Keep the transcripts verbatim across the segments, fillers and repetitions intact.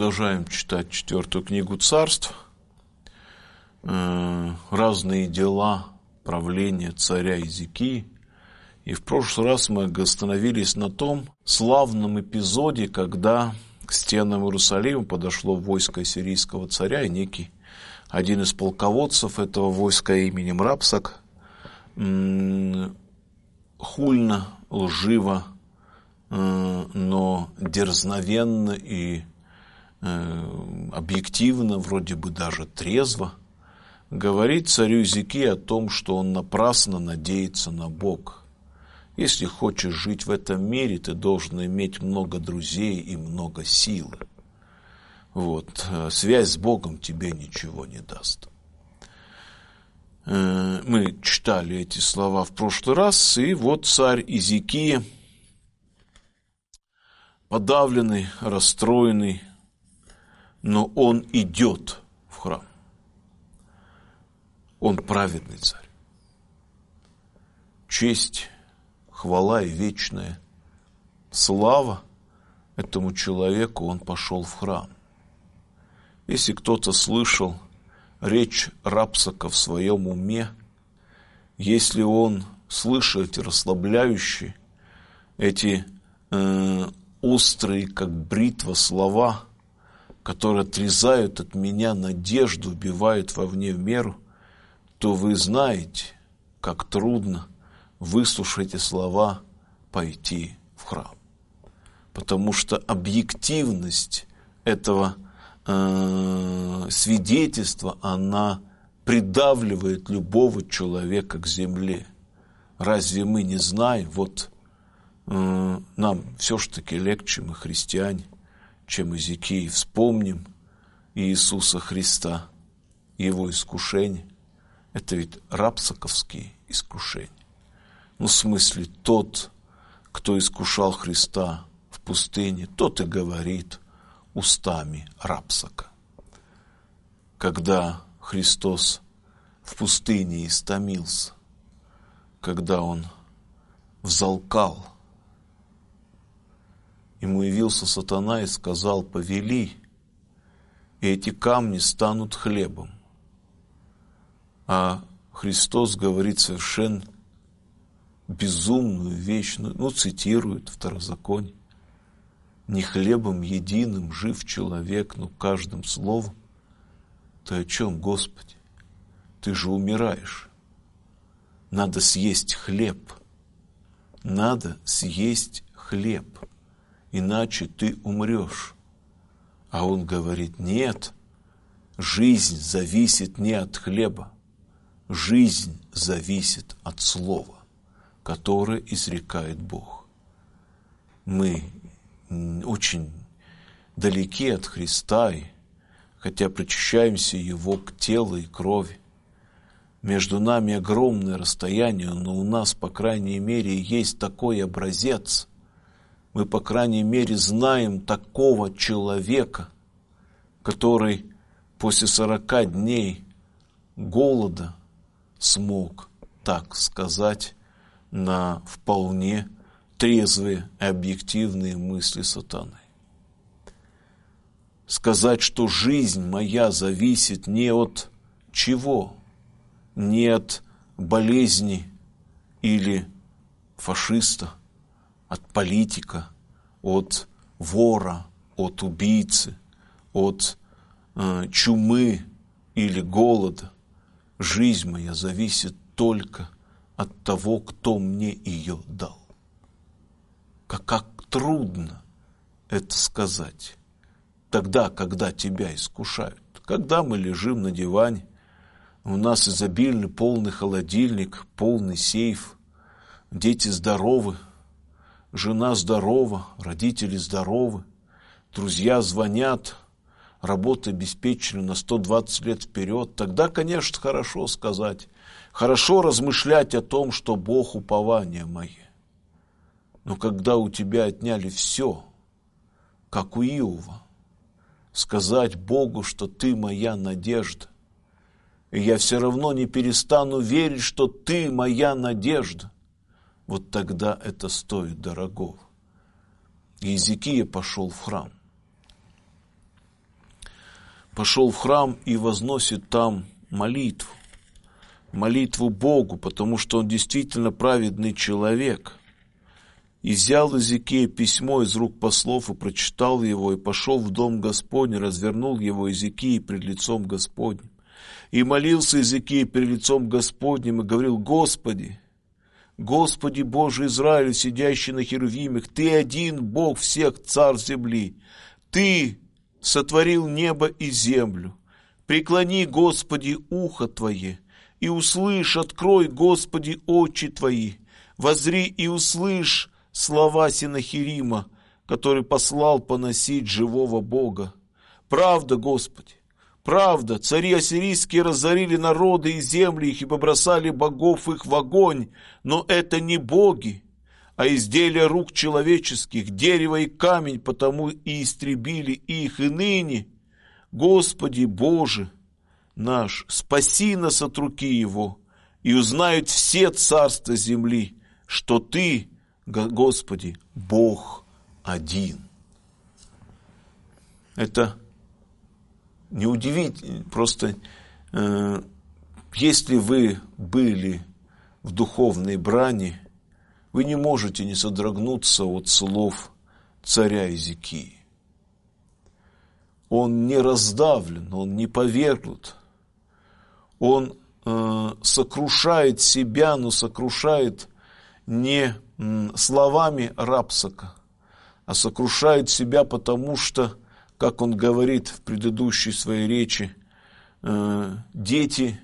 продолжаем читать четвертую книгу Царств. Разные дела правления царя Иезекии. И в прошлый раз мы остановились на том славном эпизоде, когда к стенам Иерусалима подошло войско сирийского царя, и некий один из полководцев этого войска именем Рапсак хульно, лживо, но дерзновенно и объективно, вроде бы даже трезво, говорит царю Иезекии о том, что он напрасно надеется на Бога. Если хочешь жить в этом мире, ты должен иметь много друзей и много силы. Вот. Связь с Богом тебе ничего не даст. Мы читали эти слова в прошлый раз, и вот царь Иезекия, подавленный, расстроенный, но он идет в храм. Он праведный царь. Честь, хвала и вечная слава этому человеку, он пошел в храм. Если кто-то слышал речь Рапсака в своем уме, если он слышал эти расслабляющие, эти э, острые, как бритва, слова, которые отрезают от меня надежду, убивают вовне в меру, то вы знаете, как трудно, выслушав эти слова, пойти в храм. Потому что объективность этого э, свидетельства, она придавливает любого человека к земле. Разве мы не знаем, вот э, нам все-таки легче, мы христиане, чем Иезекии, вспомним Иисуса Христа, Его искушения. Это ведь рапсаковские искушения. Ну, в смысле, тот, кто искушал Христа в пустыне, тот и говорит устами Рапсака. Когда Христос в пустыне истомился, когда Он взалкал, Ему явился сатана и сказал: повели, и эти камни станут хлебом. А Христос говорит совершенно безумную вещь, ну, цитирует Второзаконие: не хлебом единым жив человек, но каждым словом. Ты о чем, Господи? Ты же умираешь. Надо съесть хлеб. Надо съесть хлеб, иначе ты умрешь. А он говорит: нет, жизнь зависит не от хлеба, жизнь зависит от слова, которое изрекает Бог. Мы очень далеки от Христа, и хотя причащаемся Его к телу и крови, между нами огромное расстояние, но у нас, по крайней мере, есть такой образец. Мы, по крайней мере, знаем такого человека, который после сорока дней голода смог так сказать на вполне трезвые и объективные мысли сатаны. Сказать, что жизнь моя зависит не от чего, не от болезни или фашиста, от политика, от вора, от убийцы, от э, чумы или голода. Жизнь моя зависит только от того, кто мне ее дал. Как, как трудно это сказать тогда, когда тебя искушают. Когда мы лежим на диване, у нас изобильный полный холодильник, полный сейф, дети здоровы, жена здорова, родители здоровы, друзья звонят, работа обеспечена на сто двадцать лет вперед. Тогда, конечно, хорошо сказать, хорошо размышлять о том, что Бог упование мое. Но когда у тебя отняли все, как у Иова, сказать Богу, что ты моя надежда, и я все равно не перестану верить, что ты моя надежда, вот тогда это стоит дорогого. Иезекия пошел в храм. пошел в храм и возносит там молитву. Молитву Богу, потому что он действительно праведный человек. И взял Иезекия письмо из рук послов и прочитал его, и пошел в дом Господень, развернул его Иезекия пред лицом Господним. И молился Иезекия перед лицом Господним и говорил: Господи, Господи Боже Израиля, сидящий на херувимах, Ты один Бог всех царь земли. Ты сотворил небо и землю. Преклони, Господи, ухо Твое, и услышь, открой, Господи, очи Твои. Возри и услышь слова Сенахирима, который послал поносить живого Бога. Правда, Господи, правда, цари ассирийские разорили народы и земли их и побросали богов их в огонь, но это не боги, а изделия рук человеческих, дерево и камень, потому и истребили их. И ныне, Господи Боже наш, спаси нас от руки его, и узнают все царства земли, что Ты, Господи, Бог один. Это неудивительно, просто э, если вы были в духовной брани, вы не можете не содрогнуться от слов царя Иезекии. Он не раздавлен, он не повергнут, он э, сокрушает себя, но сокрушает не м, словами Рапсака, а сокрушает себя, потому что, как он говорит в предыдущей своей речи, э, дети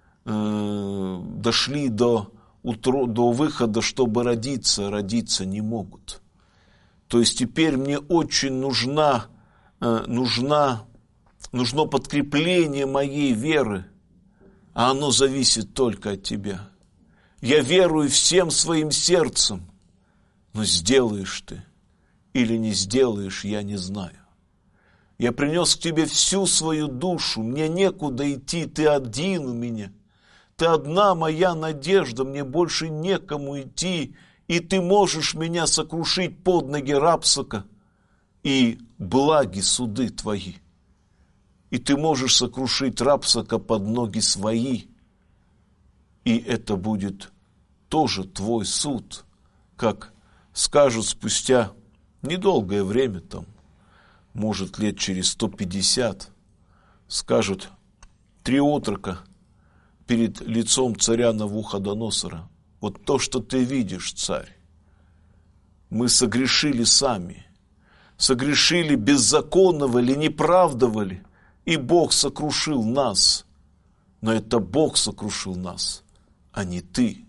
э, дошли до, утро, до выхода, чтобы родиться, родиться не могут. То есть теперь мне очень нужна, э, нужна, нужно подкрепление моей веры, а оно зависит только от Тебя. Я верую всем своим сердцем, но сделаешь Ты или не сделаешь, я не знаю. Я принес к Тебе всю свою душу, мне некуда идти, Ты один у меня. Ты одна моя надежда, мне больше некому идти, и Ты можешь меня сокрушить под ноги Рапсака и благи суды Твои. И Ты можешь сокрушить Рапсака под ноги свои, и это будет тоже Твой суд, как скажут спустя недолгое время, там, может, лет через сто пятьдесят, скажут три отрока перед лицом царя Навуходоносора: вот то, что ты видишь, царь, мы согрешили сами, согрешили, беззаконновали, неправдовали, и Бог сокрушил нас. Но это Бог сокрушил нас, а не ты.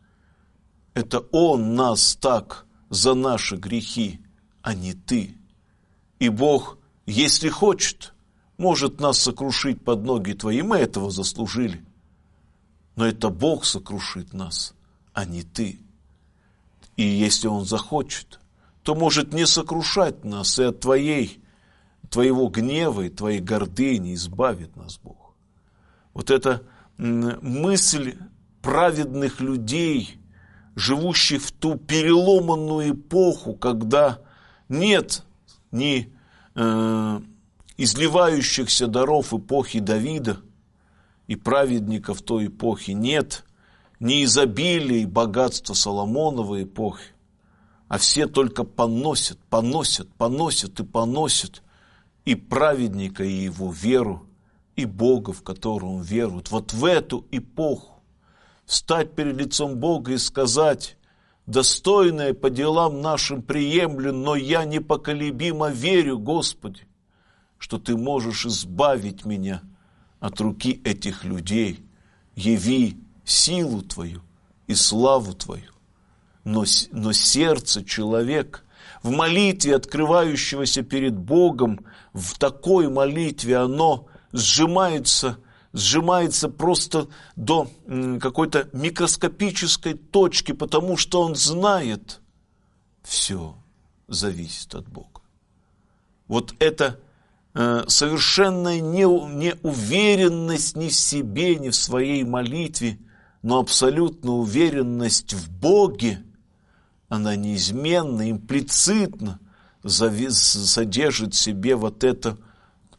Это Он нас так за наши грехи, а не ты. И Бог, если хочет, может нас сокрушить под ноги Твои. Мы этого заслужили. Но это Бог сокрушит нас, а не ты. И если Он захочет, то может не сокрушать нас, и от Твоей, Твоего гнева и Твоей гордыни избавит нас Бог. Вот эта мысль праведных людей, живущих в ту переломанную эпоху, когда нет ни э, изливающихся даров эпохи Давида и праведников той эпохи, нет ни изобилия и богатства Соломоновой эпохи, а все только поносят, поносят, поносят и поносят и праведника, и его веру, и Бога, в которого веруют. Вот в эту эпоху встать перед лицом Бога и сказать: достойное по делам нашим приемлю, но я непоколебимо верю, Господи, что Ты можешь избавить меня от руки этих людей. Яви силу Твою и славу Твою. Но, но сердце человека в молитве, открывающегося перед Богом, в такой молитве оно сжимается, сжимается просто до какой-то микроскопической точки, потому что он знает, все зависит от Бога. Вот это э, совершенная не, неуверенность ни в себе, ни в своей молитве, но абсолютная уверенность в Боге, она неизменно, имплицитно зави- содержит в себе вот это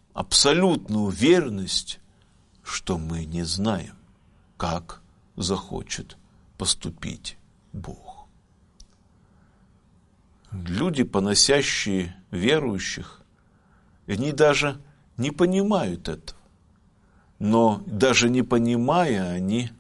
абсолютную уверенность, что мы не знаем, как захочет поступить Бог. Люди, поносящие верующих, они даже не понимают этого. Но даже не понимая, они,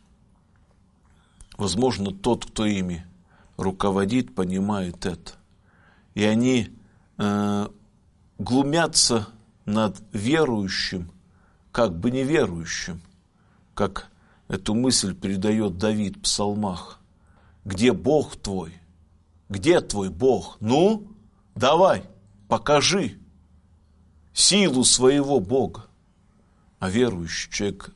возможно, тот, кто ими руководит, понимает это. И они э, глумятся над верующим, как бы неверующим, как эту мысль передает Давид в псалмах. Где Бог твой? Где твой Бог? Ну, давай, покажи силу своего Бога. А верующий человек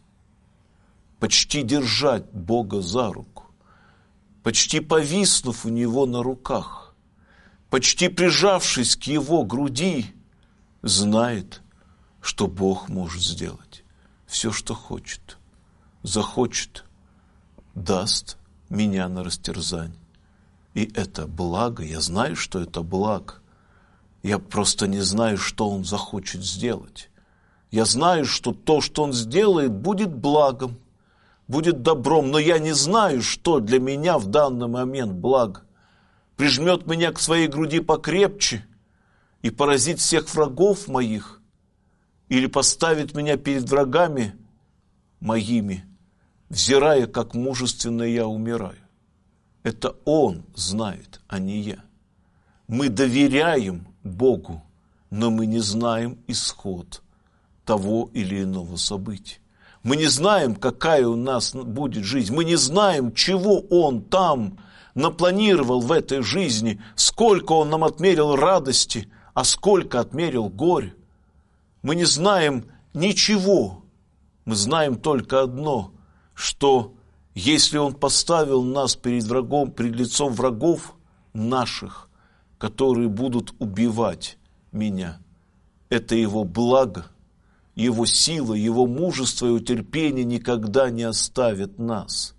почти держать Бога за руку, почти повиснув у него на руках, почти прижавшись к его груди, знает, что Бог может сделать все, что хочет. Захочет, даст меня на растерзание. И это благо, я знаю, что это благо. Я просто не знаю, что Он захочет сделать. Я знаю, что то, что Он сделает, будет благом, будет добром, но я не знаю, что для меня в данный момент благо. Прижмет меня к своей груди покрепче и поразит всех врагов моих, или поставит меня перед врагами моими, взирая, как мужественно я умираю. Это Он знает, а не я. Мы доверяем Богу, но мы не знаем исход того или иного события. Мы не знаем, какая у нас будет жизнь. Мы не знаем, чего Он там напланировал в этой жизни, сколько Он нам отмерил радости, а сколько отмерил горя. Мы не знаем ничего. Мы знаем только одно, что если Он поставил нас перед врагом, перед лицом врагов наших, которые будут убивать меня, это Его благо, Его сила, Его мужество и Его терпение никогда не оставят нас.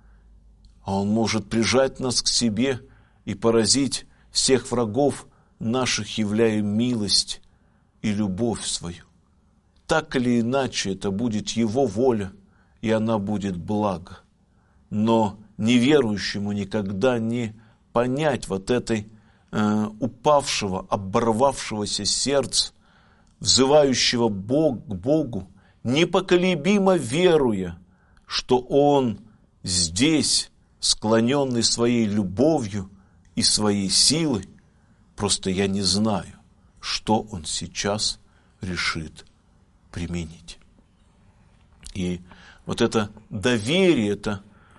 А Он может прижать нас к себе и поразить всех врагов наших, являя милость и любовь свою. Так или иначе, это будет Его воля, и она будет благо. Но неверующему никогда не понять вот этой э, упавшего, оборвавшегося сердца, взывающего Бог, к Богу, непоколебимо веруя, что Он здесь, склоненный своей любовью и своей силой, просто я не знаю, что Он сейчас решит применить. И вот это доверие, это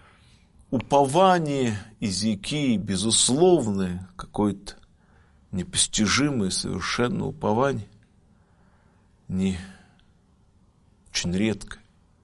упование Иезекии, безусловное, какое-то непостижимое совершенно упование, не очень редкое,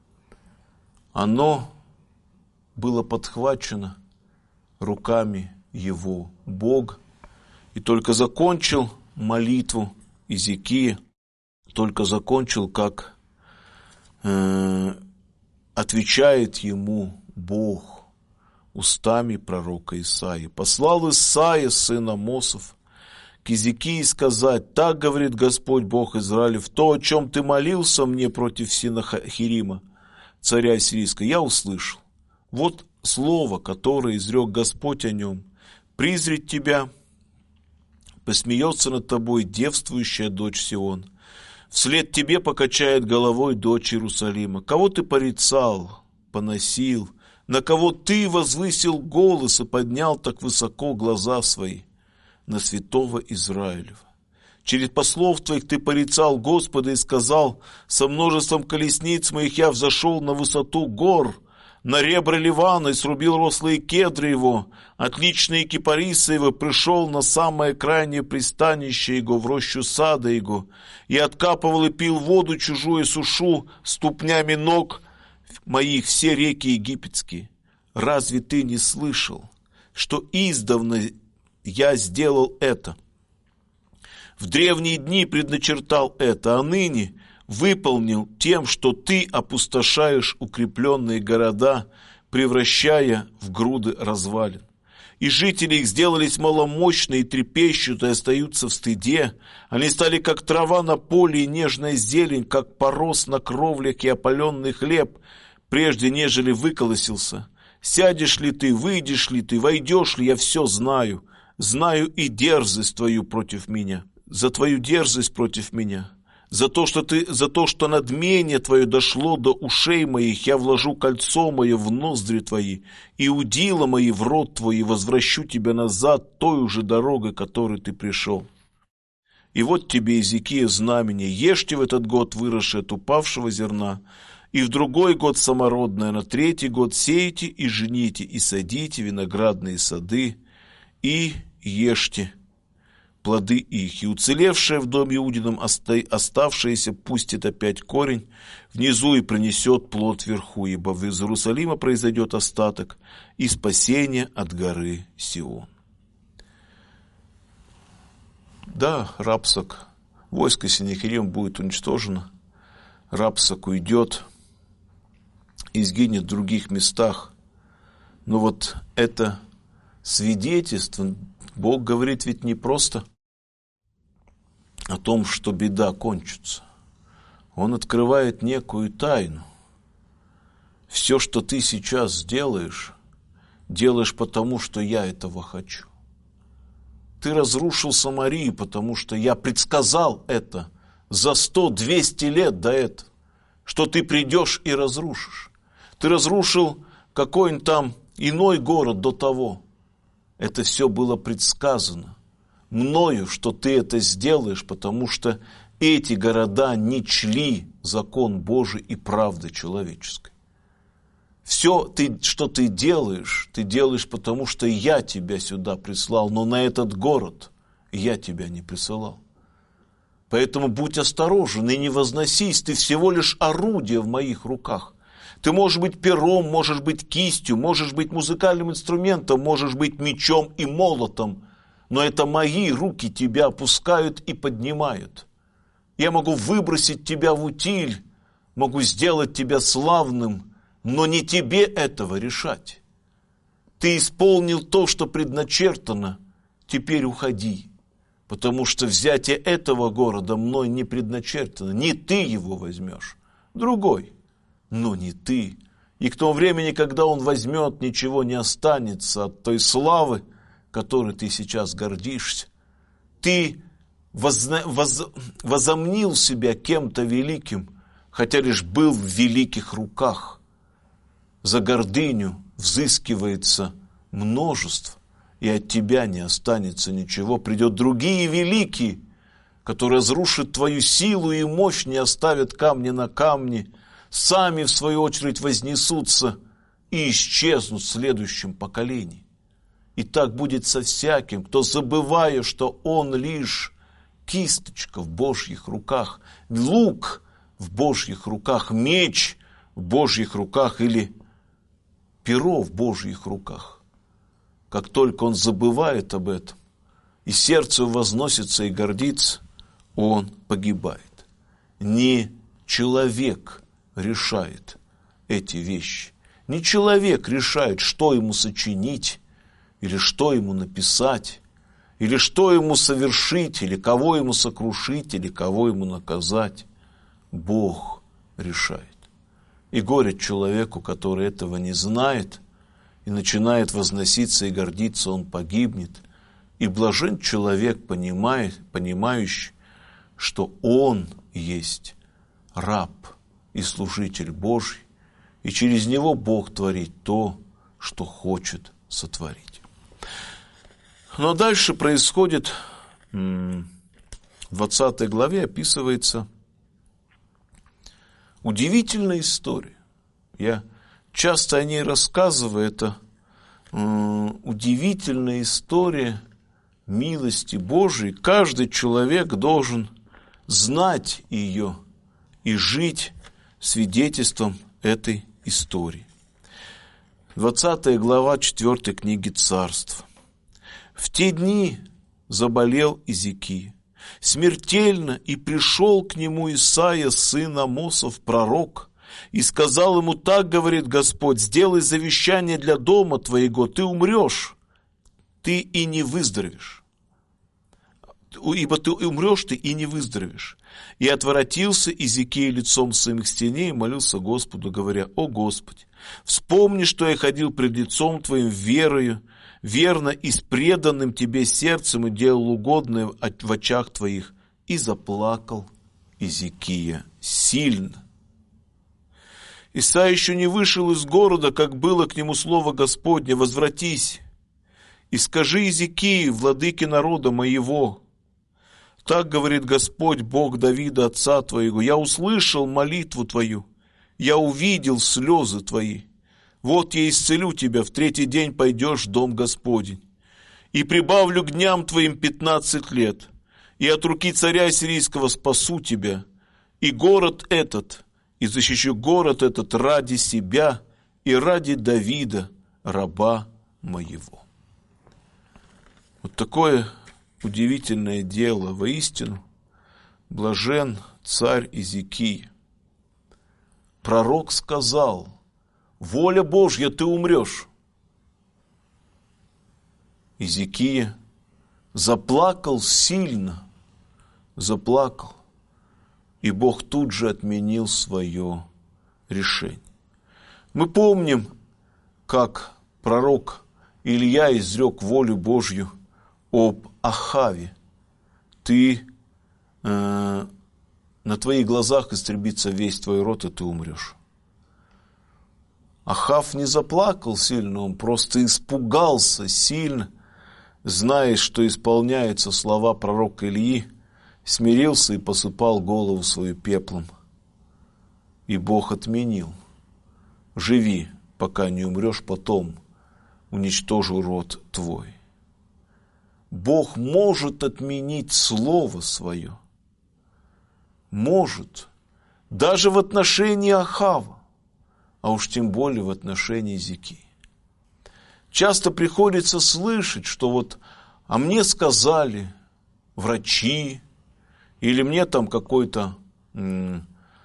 оно было подхвачено руками его Бога. И только закончил молитву Иезекия, только закончил, как э, отвечает ему Бог устами пророка Исаии. «Послал Исаия, сын Амосов, к Иезекии сказать: так говорит Господь Бог Израилев, то, о чем ты молился мне против Синахирима, царя сирийского, я услышал. Вот слово, которое изрек Господь о нем: призрит тебя, посмеется над тобой девствующая дочь Сион, вслед тебе покачает головой дочь Иерусалима. Кого ты порицал, поносил, на кого ты возвысил голос и поднял так высоко глаза свои? На святого Израилева. Через послов твоих ты порицал Господа и сказал: со множеством колесниц моих я взошел на высоту гор, на ребра Ливана и срубил рослые кедры его, отличные кипарисы его, пришел на самое крайнее пристанище его, в рощу сада его, и откапывал и пил воду чужую, сушу ступнями ног моих все реки египетские. Разве ты не слышал, что издавна я сделал это? В древние дни предначертал это, а ныне выполнил тем, что ты опустошаешь укрепленные города, превращая в груды развалин. и жители их сделались маломощные и трепещут, и остаются в стыде. Они стали, как трава на поле, и нежная зелень, как порос на кровлях, и опаленный хлеб, прежде нежели выколосился. Сядешь ли ты, выйдешь ли ты, войдешь ли, я все знаю. Знаю и дерзость твою против меня, за твою дерзость против меня. За то, что ты, за то, что надмение твое дошло до ушей моих, я вложу кольцо мое в ноздри твои, и удила мои в рот твой, и возвращу тебя назад той же дорогой, которой ты пришел. И вот тебе, Иезекия, знамение: ешьте в этот год выросшее от упавшего зерна, и в другой год самородное, на третий год сеете и жените, и садите виноградные сады, и ешьте плоды их, и уцелевшее в доме Иудином оставшееся пустит опять корень внизу и принесет плод вверху, ибо в Иерусалима произойдет остаток и спасение от горы Сион. Да, Рапсак, войско Сеннахерима будет уничтожено, Рапсак уйдет и сгинет в других местах, но вот это свидетельство, Бог говорит ведь не просто о том, что беда кончится. Он открывает некую тайну. Все, что ты сейчас делаешь, делаешь потому, что я этого хочу. Ты разрушил Самарию, потому что я предсказал это за сто-двести лет до этого, что ты придешь и разрушишь. Ты разрушил какой-нибудь там иной город до того. Это все было предсказано мною, что ты это сделаешь, потому что эти города не чли закон Божий и правды человеческой. Все, ты, что ты делаешь, ты делаешь потому, что я тебя сюда прислал, но на этот город я тебя не присылал. Поэтому будь осторожен и не возносись, ты всего лишь орудие в моих руках. Ты можешь быть пером, можешь быть кистью, можешь быть музыкальным инструментом, можешь быть мечом и молотом, но это мои руки тебя опускают и поднимают. Я могу выбросить тебя в утиль, могу сделать тебя славным, но не тебе этого решать. Ты исполнил то, что предначертано, теперь уходи, потому что взятие этого города мной не предначертано, не ты его возьмешь, другой. Но не ты. И к тому времени, когда он возьмет, ничего не останется от той славы, которой ты сейчас гордишься. Ты возна, воз, возомнил себя кем-то великим, хотя лишь был в великих руках. За гордыню взыскивается множество, и от тебя не останется ничего. Придет другие великие, которые разрушат твою силу и мощь, не оставят камня на камне, сами, в свою очередь, вознесутся и исчезнут в следующем поколении. И так будет со всяким, кто, забывая, что он лишь кисточка в Божьих руках, лук в Божьих руках, меч в Божьих руках или перо в Божьих руках. Как только он забывает об этом, и сердце возносится и гордится, он погибает. Не человек решает эти вещи. Не человек решает, что ему сочинить, или что ему написать, или что ему совершить, или кого ему сокрушить, или кого ему наказать. Бог решает. И горе человеку, который этого не знает, и начинает возноситься и гордиться, он погибнет. И блажен человек, понимает, понимающий, что он есть раб и служитель Божий, и через него Бог творит то, что хочет сотворить. Но дальше происходит, в двадцатой главе описывается удивительная история. Я часто о ней рассказываю. Это удивительная история милости Божией. Каждый человек должен знать ее и жить свидетельством этой истории. двадцатая глава четвёртой книги Царств. В те дни заболел Иезекия смертельно, и пришел к нему Исаия, сын Амосов, пророк, и сказал ему: так говорит Господь, сделай завещание для дома твоего, ты умрешь, ты и не выздоровеешь. Ибо ты умрешь ты и не выздоровеешь. И отворотился Иезекия лицом своим к стене и молился Господу, говоря: о Господи, вспомни, что я ходил пред лицом Твоим верою, верно и с преданным Тебе сердцем, и делал угодное в очах Твоих. И заплакал Иезекия сильно. Исайя еще не вышел из города, как было к нему слово Господне: возвратись и скажи Иезекии, владыке народа моего, так говорит Господь, Бог Давида, отца твоего: я услышал молитву твою, я увидел слезы твои. Вот я исцелю тебя, в третий день пойдешь в дом Господень. И прибавлю к дням твоим пятнадцать лет, и от руки царя сирийского спасу тебя, и город этот, и защищу город этот ради себя и ради Давида, раба моего. Вот такое удивительное дело. Воистину, блажен царь Иезекия. Пророк сказал: воля Божья, ты умрешь. Иезекия заплакал сильно, заплакал, и Бог тут же отменил свое решение. Мы помним, как пророк Илья изрек волю Божью об Ахаве: ты, э, на твоих глазах истребится весь твой род, и ты умрешь. Ахав не заплакал сильно, он просто испугался сильно, зная, что исполняются слова пророка Ильи, смирился и посыпал голову свою пеплом. И Бог отменил: живи, пока не умрешь, потом уничтожу род твой. Бог может отменить слово свое. Может. Даже в отношении Ахава, а уж тем более в отношении Иезекии. Часто приходится слышать, что вот, а мне сказали врачи, или мне там какой-то м-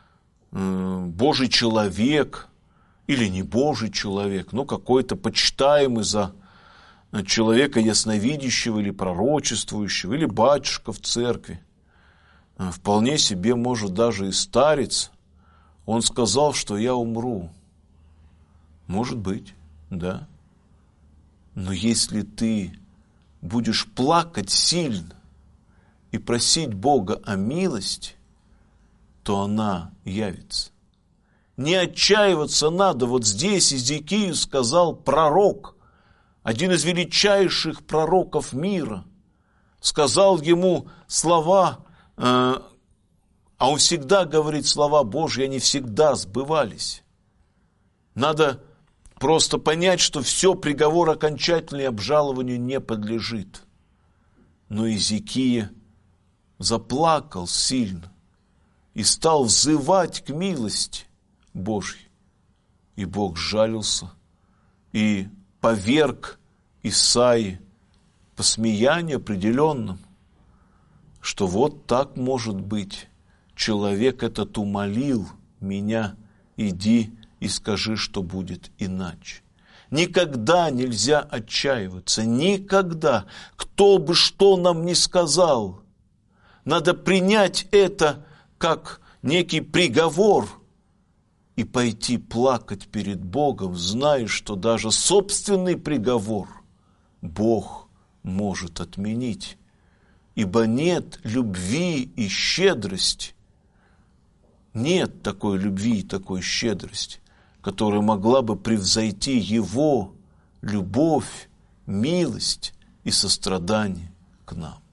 м- Божий человек, или не Божий человек, но какой-то почитаемый за человека ясновидящего или пророчествующего, или батюшка в церкви, вполне себе, может, даже и старец, он сказал, что я умру. Может быть, да. Но если ты будешь плакать сильно и просить Бога о милости, то она явится. Не отчаиваться надо. Вот здесь Иезекию сказал пророк, один из величайших пророков мира, сказал ему слова, э, а он всегда говорит слова Божьи, они всегда сбывались. Надо просто понять, что все, приговор окончательный обжалованию не подлежит. Но Иезекия заплакал сильно и стал взывать к милости Божьей. И Бог сжалился и поверг Исаии посмеяние определенным, что вот так может быть. Человек этот умолил меня: иди и скажи, что будет иначе. Никогда нельзя отчаиваться, никогда. Кто бы что нам ни сказал, надо принять это как некий приговор и пойти плакать перед Богом, зная, что даже собственный приговор Бог может отменить. Ибо нет любви и щедрости, нет такой любви и такой щедрости, которая могла бы превзойти Его любовь, милость и сострадание к нам.